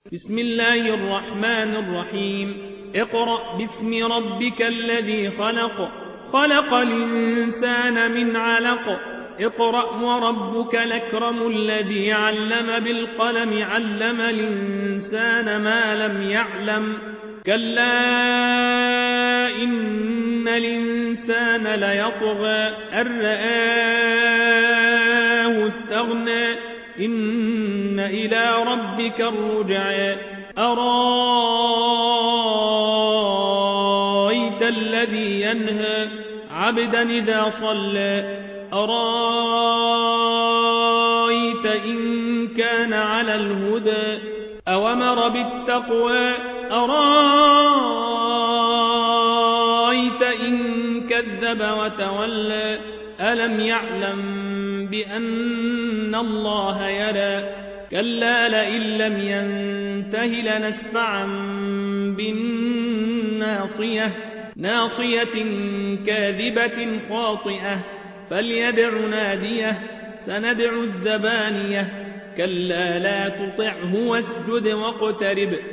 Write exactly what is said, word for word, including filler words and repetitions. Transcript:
بسم الله الرحمن الرحيم اقرأ باسم ربك الذي خلق خلق الإنسان من علق اقرأ وربك الأكرم الذي علم بالقلم علم الإنسان ما لم يعلم كلا إن الإنسان ليطغى أن رآه استغنى إن إلى ربك الرجعى أرايت الذي ينهى عبدا إذا صلى أرايت إن كان على الهدى أوامر بالتقوى أرايت إن كذب وتولى ألم يعلم بأن الله يرى كلا لئن لم ينته لنسفعا بالناصية ناصية كاذبة خاطئة فليدع ناديه سندع الزبانية كلا لا تطعه واسجد واقترب